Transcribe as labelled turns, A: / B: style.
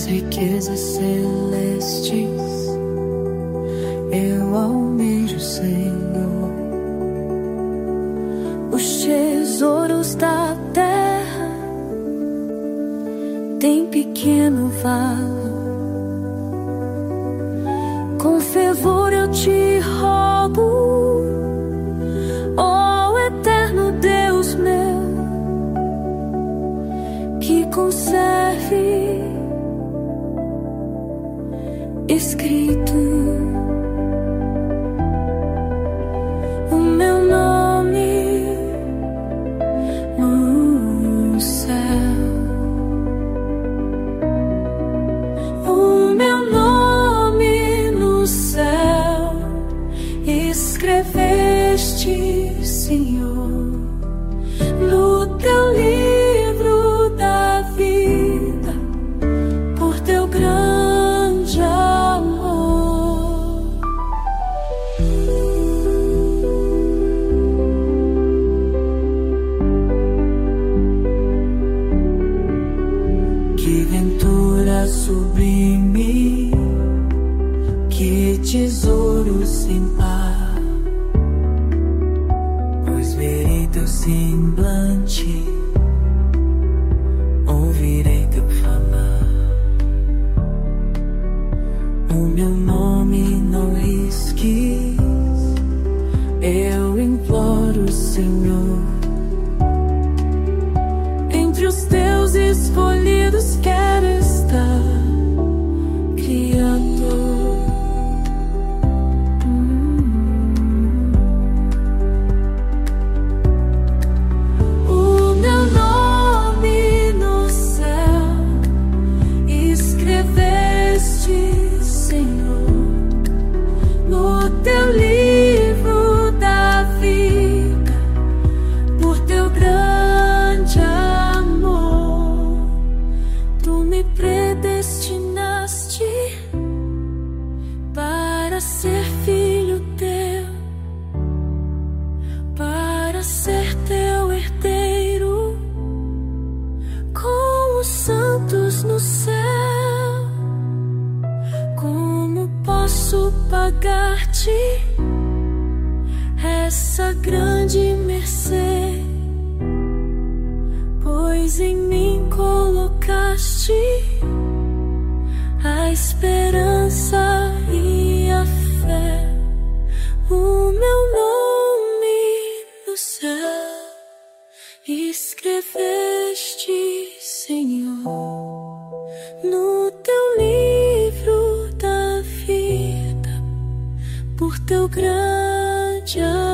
A: das riquezas celestes eu almejo, Senhor, os tesouros da terra têm pequeno valor. Com fervor eu te rogo, ó eterno Deus meu, que conserve escrito o meu nome no céu, o meu nome no céu. Escreveste, Senhor, no teu livro da vida, por teu grande amor. Que ventura sublime, que tesouro sem par, pois verei teu semblante, ouvirei teu falar. O meu nome não risques, eu imploro, Senhor. Entre os teus escolhidos quero estar, Criador. O meu nome no céu escreveste, Senhor, no teu livro da vida, por teu grande amor. Tu me predestinaste para ser filho teu, para ser teu herdeiro, com os santos no céu. Como posso pagar-te essa grande mercê? Pois em mim colocaste a esperança e a fé. O meu nome no céu escreveste, Senhor, no teu livro da vida, por teu grande amor.